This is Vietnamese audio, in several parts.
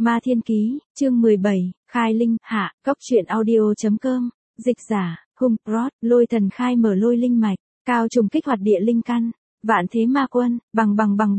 Ma Thiên Ký, chương 17, Khai Linh, hạ, Cốc truyện audio.com, dịch giả, Hung Prod, Lôi Thần khai mở lôi linh mạch, cao trùng kích hoạt địa linh căn, vạn thế ma quân, bằng.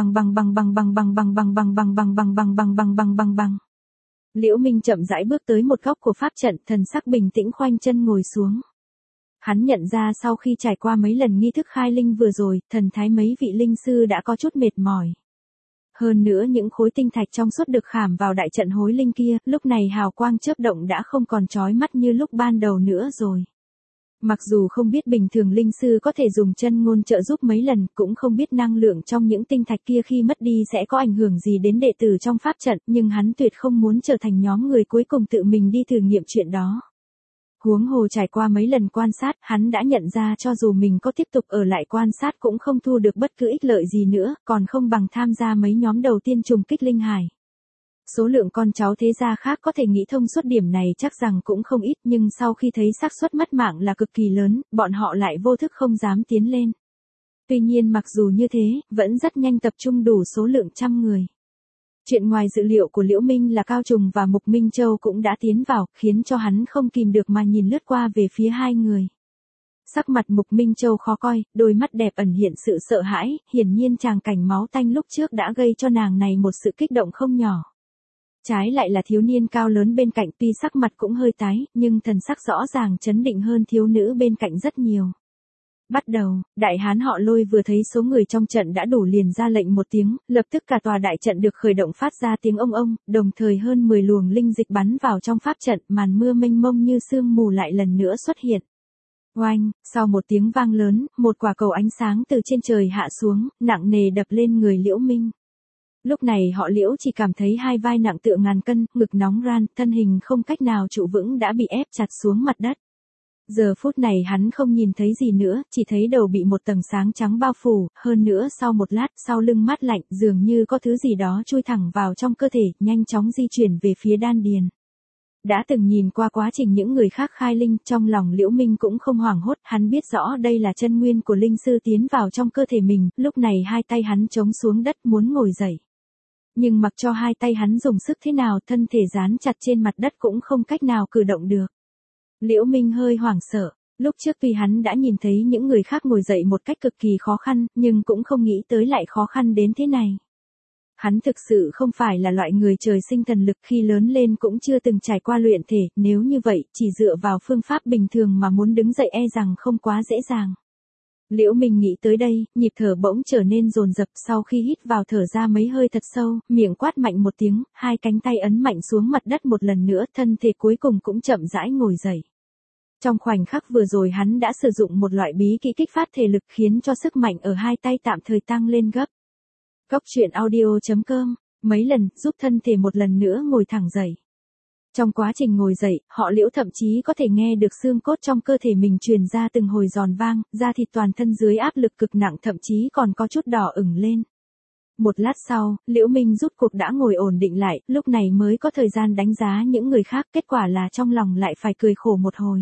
Liễu Minh chậm rãi bước tới một góc của pháp trận, thần sắc bình tĩnh khoanh chân ngồi xuống. Hắn nhận ra sau khi trải qua mấy lần nghi thức khai linh vừa rồi, thần thái mấy vị linh sư đã có chút mệt mỏi. Hơn nữa những khối tinh thạch trong suốt được khảm vào đại trận hối linh kia, lúc này hào quang chớp động đã không còn chói mắt như lúc ban đầu nữa rồi. Mặc dù không biết bình thường linh sư có thể dùng chân ngôn trợ giúp mấy lần, cũng không biết năng lượng trong những tinh thạch kia khi mất đi sẽ có ảnh hưởng gì đến đệ tử trong pháp trận, nhưng hắn tuyệt không muốn trở thành nhóm người cuối cùng tự mình đi thử nghiệm chuyện đó. Huống hồ trải qua mấy lần quan sát, hắn đã nhận ra cho dù mình có tiếp tục ở lại quan sát cũng không thu được bất cứ ích lợi gì nữa, còn không bằng tham gia mấy nhóm đầu tiên trùng kích linh hải. Số lượng con cháu thế gia khác có thể nghĩ thông suốt điểm này chắc rằng cũng không ít, nhưng sau khi thấy xác suất mất mạng là cực kỳ lớn, bọn họ lại vô thức không dám tiến lên. Tuy nhiên mặc dù như thế, vẫn rất nhanh tập trung đủ số lượng trăm người. Chuyện ngoài dự liệu của Liễu Minh là Cao Trùng và Mục Minh Châu cũng đã tiến vào, khiến cho hắn không kìm được mà nhìn lướt qua về phía hai người. Sắc mặt Mục Minh Châu khó coi, đôi mắt đẹp ẩn hiện sự sợ hãi, hiển nhiên tràng cảnh máu tanh lúc trước đã gây cho nàng này một sự kích động không nhỏ. Trái lại là thiếu niên cao lớn bên cạnh, tuy sắc mặt cũng hơi tái, nhưng thần sắc rõ ràng trấn định hơn thiếu nữ bên cạnh rất nhiều. Bắt đầu, đại hán họ Lôi vừa thấy số người trong trận đã đủ liền ra lệnh một tiếng, lập tức cả tòa đại trận được khởi động phát ra tiếng ông, đồng thời hơn 10 luồng linh dịch bắn vào trong pháp trận, màn mưa mênh mông như sương mù lại lần nữa xuất hiện. Oanh, sau một tiếng vang lớn, một quả cầu ánh sáng từ trên trời hạ xuống, nặng nề đập lên người Liễu Minh. Lúc này họ Liễu chỉ cảm thấy hai vai nặng tựa ngàn cân, ngực nóng ran, thân hình không cách nào trụ vững đã bị ép chặt xuống mặt đất. Giờ phút này hắn không nhìn thấy gì nữa, chỉ thấy đầu bị một tầng sáng trắng bao phủ, hơn nữa sau một lát, sau lưng mát lạnh, dường như có thứ gì đó chui thẳng vào trong cơ thể, nhanh chóng di chuyển về phía đan điền. Đã từng nhìn qua quá trình những người khác khai linh, trong lòng Liễu Minh cũng không hoảng hốt, hắn biết rõ đây là chân nguyên của linh sư tiến vào trong cơ thể mình, lúc này hai tay hắn chống xuống đất muốn ngồi dậy. Nhưng mặc cho hai tay hắn dùng sức thế nào, thân thể dán chặt trên mặt đất cũng không cách nào cử động được. Liễu Minh hơi hoảng sợ, lúc trước tuy hắn đã nhìn thấy những người khác ngồi dậy một cách cực kỳ khó khăn, nhưng cũng không nghĩ tới lại khó khăn đến thế này. Hắn thực sự không phải là loại người trời sinh thần lực, khi lớn lên cũng chưa từng trải qua luyện thể, nếu như vậy, chỉ dựa vào phương pháp bình thường mà muốn đứng dậy e rằng không quá dễ dàng. Liễu Minh nghĩ tới đây, nhịp thở bỗng trở nên dồn dập, sau khi hít vào thở ra mấy hơi thật sâu, miệng quát mạnh một tiếng, hai cánh tay ấn mạnh xuống mặt đất một lần nữa, thân thể cuối cùng cũng chậm rãi ngồi dậy. Trong khoảnh khắc vừa rồi hắn đã sử dụng một loại bí kỹ kích phát thể lực khiến cho sức mạnh ở hai tay tạm thời tăng lên gấp. Cốc truyện audio.com, mấy lần, giúp thân thể một lần nữa ngồi thẳng dậy. Trong quá trình ngồi dậy, họ Liễu thậm chí có thể nghe được xương cốt trong cơ thể mình truyền ra từng hồi giòn vang, da thịt toàn thân dưới áp lực cực nặng thậm chí còn có chút đỏ ửng lên. Một lát sau, Liễu Minh rút cuộc đã ngồi ổn định lại, lúc này mới có thời gian đánh giá những người khác, kết quả là trong lòng lại phải cười khổ một hồi.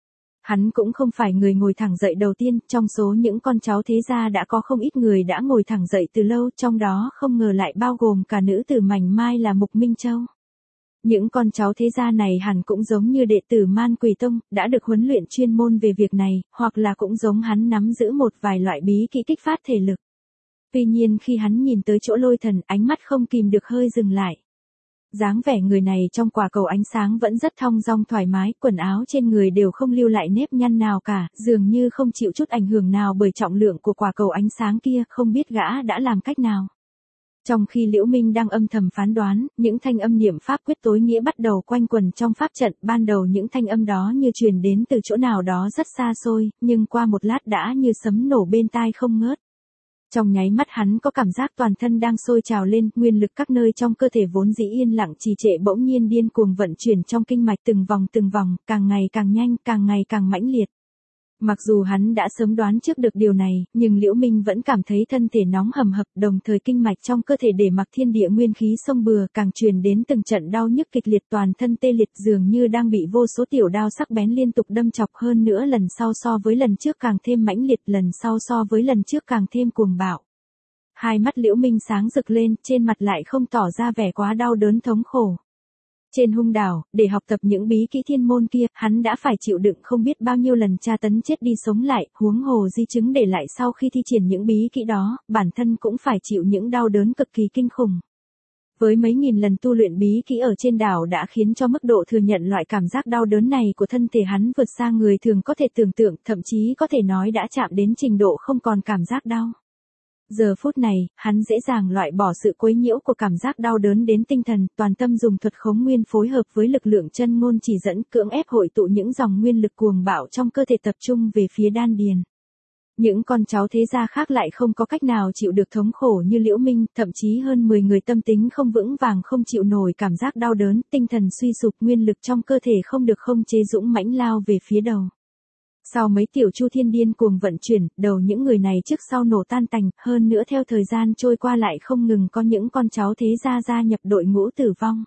Hắn cũng không phải người ngồi thẳng dậy đầu tiên, trong số những con cháu thế gia đã có không ít người đã ngồi thẳng dậy từ lâu, trong đó không ngờ lại bao gồm cả nữ tử mảnh mai là Mục Minh Châu. Những con cháu thế gia này hẳn cũng giống như đệ tử Man Quỷ Tông, đã được huấn luyện chuyên môn về việc này, hoặc là cũng giống hắn nắm giữ một vài loại bí kỹ kích phát thể lực. Tuy nhiên khi hắn nhìn tới chỗ Lôi Thần, ánh mắt không kìm được hơi dừng lại. Dáng vẻ người này trong quả cầu ánh sáng vẫn rất thong dong thoải mái, quần áo trên người đều không lưu lại nếp nhăn nào cả, dường như không chịu chút ảnh hưởng nào bởi trọng lượng của quả cầu ánh sáng kia, không biết gã đã làm cách nào. Trong khi Liễu Minh đang âm thầm phán đoán, những thanh âm niệm pháp quyết tối nghĩa bắt đầu quanh quẩn trong pháp trận, ban đầu những thanh âm đó như truyền đến từ chỗ nào đó rất xa xôi, nhưng qua một lát đã như sấm nổ bên tai không ngớt. Trong nháy mắt hắn có cảm giác toàn thân đang sôi trào lên, nguyên lực các nơi trong cơ thể vốn dĩ yên lặng trì trệ bỗng nhiên điên cuồng vận chuyển trong kinh mạch từng vòng, càng ngày càng nhanh, càng ngày càng mãnh liệt. Mặc dù hắn đã sớm đoán trước được điều này, nhưng Liễu Minh vẫn cảm thấy thân thể nóng hầm hập, đồng thời kinh mạch trong cơ thể để mặc thiên địa nguyên khí xông bừa, càng truyền đến từng trận đau nhức kịch liệt, toàn thân tê liệt dường như đang bị vô số tiểu đao sắc bén liên tục đâm chọc, hơn nữa lần sau so với lần trước càng thêm mãnh liệt, lần sau so với lần trước càng thêm cuồng bạo. Hai mắt Liễu Minh sáng rực lên, trên mặt lại không tỏ ra vẻ quá đau đớn thống khổ. Trên hung đảo, để học tập những bí kỹ thiên môn kia, hắn đã phải chịu đựng không biết bao nhiêu lần tra tấn chết đi sống lại, huống hồ di chứng để lại sau khi thi triển những bí kỹ đó, bản thân cũng phải chịu những đau đớn cực kỳ kinh khủng. Với mấy nghìn lần tu luyện bí kỹ ở trên đảo đã khiến cho mức độ thừa nhận loại cảm giác đau đớn này của thân thể hắn vượt xa người thường có thể tưởng tượng, thậm chí có thể nói đã chạm đến trình độ không còn cảm giác đau. Giờ phút này, hắn dễ dàng loại bỏ sự quấy nhiễu của cảm giác đau đớn đến tinh thần, toàn tâm dùng thuật khống nguyên phối hợp với lực lượng chân ngôn chỉ dẫn cưỡng ép hội tụ những dòng nguyên lực cuồng bạo trong cơ thể tập trung về phía đan điền. Những con cháu thế gia khác lại không có cách nào chịu được thống khổ như Liễu Minh, thậm chí hơn 10 người tâm tính không vững vàng không chịu nổi cảm giác đau đớn, tinh thần suy sụp, nguyên lực trong cơ thể không được không chế dũng mãnh lao về phía đầu. Sau mấy tiểu chu thiên điên cuồng vận chuyển, đầu những người này trước sau nổ tan tành, hơn nữa theo thời gian trôi qua lại không ngừng có những con cháu thế gia gia nhập đội ngũ tử vong.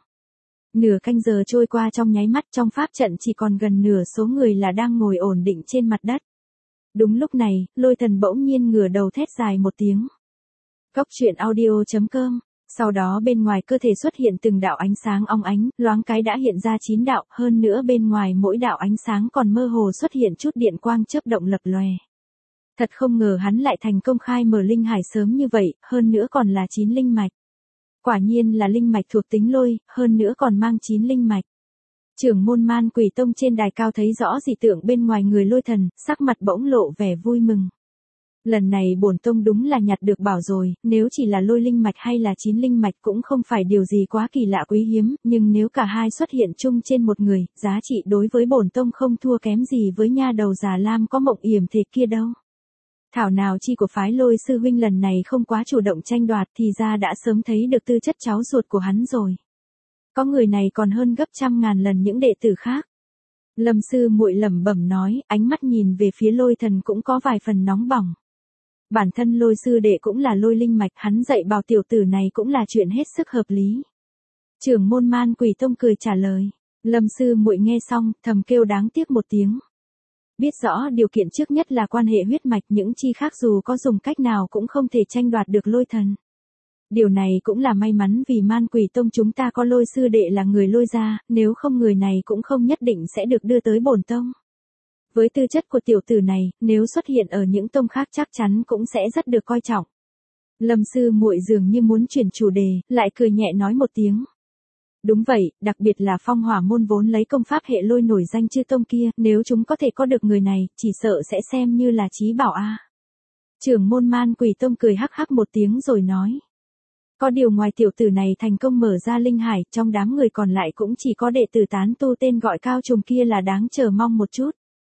Nửa canh giờ trôi qua trong nháy mắt, trong pháp trận chỉ còn gần nửa số người là đang ngồi ổn định trên mặt đất. Đúng lúc này, Lôi Thần bỗng nhiên ngửa đầu thét dài một tiếng. Cốc truyện audio.com. Sau đó bên ngoài cơ thể xuất hiện từng đạo ánh sáng óng ánh, loáng cái đã hiện ra 9 đạo, hơn nữa bên ngoài mỗi đạo ánh sáng còn mơ hồ xuất hiện chút điện quang chớp động lập lòe. Thật không ngờ hắn lại thành công khai mở linh hải sớm như vậy, hơn nữa còn là 9 linh mạch. Quả nhiên là linh mạch thuộc tính lôi, hơn nữa còn mang 9 linh mạch. Trưởng môn Man Quỷ Tông trên đài cao thấy rõ dị tượng bên ngoài người Lôi Thần, sắc mặt bỗng lộ vẻ vui mừng. Lần này bổn tông đúng là nhặt được bảo rồi, nếu chỉ là lôi linh mạch hay là 9 linh mạch cũng không phải điều gì quá kỳ lạ quý hiếm, nhưng nếu cả hai xuất hiện chung trên một người, giá trị đối với bổn tông không thua kém gì với nha đầu già lam có mộng yểm thể kia đâu. Thảo nào chi của phái Lôi sư huynh lần này không quá chủ động tranh đoạt thì ra đã sớm thấy được tư chất cháu ruột của hắn rồi. Có người này còn hơn gấp trăm ngàn lần những đệ tử khác. Lâm sư muội lẩm bẩm nói, ánh mắt nhìn về phía Lôi Thần cũng có vài phần nóng bỏng. Bản thân Lôi sư đệ cũng là lôi linh mạch, hắn dạy bảo tiểu tử này cũng là chuyện hết sức hợp lý. Trưởng môn Man Quỷ Tông cười trả lời. Lâm sư muội nghe xong, thầm kêu đáng tiếc một tiếng. Biết rõ điều kiện trước nhất là quan hệ huyết mạch, những chi khác dù có dùng cách nào cũng không thể tranh đoạt được Lôi Thần. Điều này cũng là may mắn vì Man Quỷ Tông chúng ta có Lôi sư đệ là người Lôi gia, nếu không người này cũng không nhất định sẽ được đưa tới bổn tông. Với tư chất của tiểu tử này, nếu xuất hiện ở những tông khác chắc chắn cũng sẽ rất được coi trọng. Lâm sư muội dường như muốn chuyển chủ đề, lại cười nhẹ nói một tiếng. Đúng vậy, đặc biệt là Phong Hỏa môn vốn lấy công pháp hệ lôi nổi danh chư tông kia, nếu chúng có thể có được người này, chỉ sợ sẽ xem như là chí bảo a. Trưởng môn Man Quỷ Tông cười hắc hắc một tiếng rồi nói. Có điều ngoài tiểu tử này thành công mở ra linh hải, trong đám người còn lại cũng chỉ có đệ tử tán tu tên gọi Cao Trùng kia là đáng chờ mong một chút.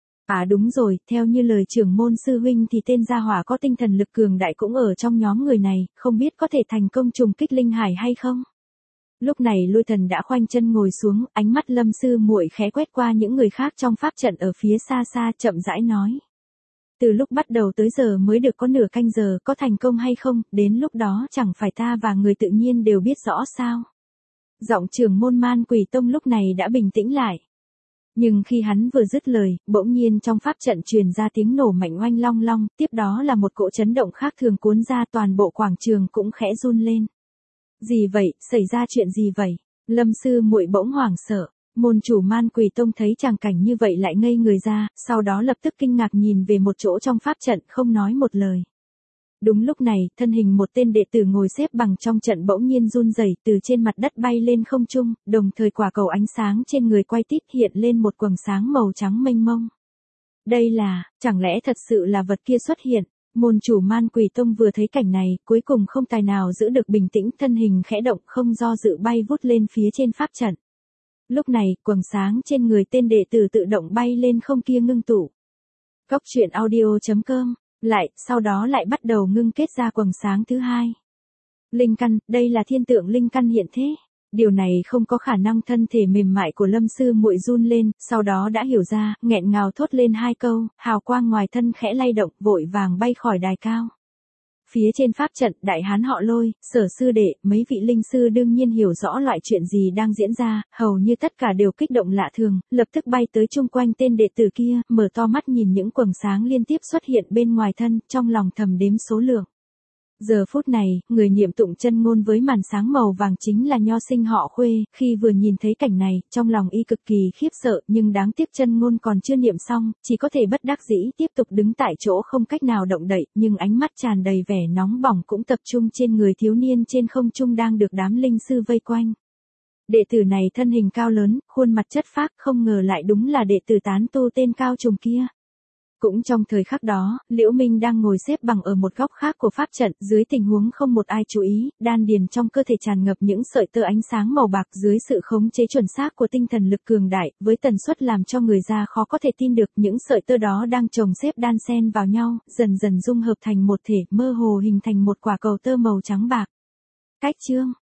À đúng rồi, theo như lời trưởng môn sư huynh thì tên gia hỏa có tinh thần lực cường đại cũng ở trong nhóm người này, không biết có thể thành công trùng kích linh hải hay không. Lúc này Lôi Thần đã khoanh chân ngồi xuống, ánh mắt Lâm sư muội khẽ quét qua những người khác trong pháp trận ở phía xa xa, chậm rãi nói. Từ lúc bắt đầu tới giờ mới được có nửa canh giờ, có thành công hay không, đến lúc đó chẳng phải ta và người tự nhiên đều biết rõ sao. Giọng trưởng môn Man Quỷ Tông lúc này đã bình tĩnh lại. Nhưng khi hắn vừa dứt lời, bỗng nhiên trong pháp trận truyền ra tiếng nổ mạnh oanh long long, tiếp đó là một cỗ chấn động khác thường cuốn ra, toàn bộ quảng trường cũng khẽ run lên. Gì vậy, xảy ra chuyện gì vậy? Lâm sư muội bỗng hoảng sợ. Môn chủ Man Quỷ Tông thấy tràng cảnh như vậy lại ngây người ra, sau đó lập tức kinh ngạc nhìn về một chỗ trong pháp trận, không nói một lời. Đúng lúc này, thân hình một tên đệ tử ngồi xếp bằng trong trận bỗng nhiên run rẩy, từ trên mặt đất bay lên không trung, đồng thời quả cầu ánh sáng trên người quay tít hiện lên một quầng sáng màu trắng mênh mông. Đây là, chẳng lẽ thật sự là vật kia xuất hiện? Môn chủ Man Quỷ Tông vừa thấy cảnh này, cuối cùng không tài nào giữ được bình tĩnh, thân hình khẽ động không do dự bay vút lên phía trên pháp trận. Lúc này, quầng sáng trên người tên đệ tử tự động bay lên không kia ngưng tụ. Cốc truyện audio.com. Sau đó lại bắt đầu ngưng kết ra quầng sáng thứ hai. Linh căn, đây là thiên tượng linh căn hiện thế. Điều này không có khả năng. Thân thể mềm mại của Lâm sư muội run lên, sau đó đã hiểu ra, nghẹn ngào thốt lên hai câu, hào quang ngoài thân khẽ lay động, vội vàng bay khỏi đài cao. Phía trên pháp trận, đại hán họ Lôi, Sở sư đệ, mấy vị linh sư đương nhiên hiểu rõ loại chuyện gì đang diễn ra, hầu như tất cả đều kích động lạ thường, lập tức bay tới chung quanh tên đệ tử kia, mở to mắt nhìn những quầng sáng liên tiếp xuất hiện bên ngoài thân, trong lòng thầm đếm số lượng. Giờ phút này, người niệm tụng chân ngôn với màn sáng màu vàng chính là nho sinh họ Khuê, khi vừa nhìn thấy cảnh này, trong lòng y cực kỳ khiếp sợ, nhưng đáng tiếc chân ngôn còn chưa niệm xong, chỉ có thể bất đắc dĩ tiếp tục đứng tại chỗ không cách nào động đậy, nhưng ánh mắt tràn đầy vẻ nóng bỏng cũng tập trung trên người thiếu niên trên không trung đang được đám linh sư vây quanh. Đệ tử này thân hình cao lớn, khuôn mặt chất phác, không ngờ lại đúng là đệ tử tán tu tên Cao Trùng kia. Cũng trong thời khắc đó, Liễu Minh đang ngồi xếp bằng ở một góc khác của pháp trận, dưới tình huống không một ai chú ý, đan điền trong cơ thể tràn ngập những sợi tơ ánh sáng màu bạc dưới sự khống chế chuẩn xác của tinh thần lực cường đại, với tần suất làm cho người ta khó có thể tin được, những sợi tơ đó đang chồng xếp đan xen vào nhau, dần dần dung hợp thành một thể, mơ hồ hình thành một quả cầu tơ màu trắng bạc. Cách chương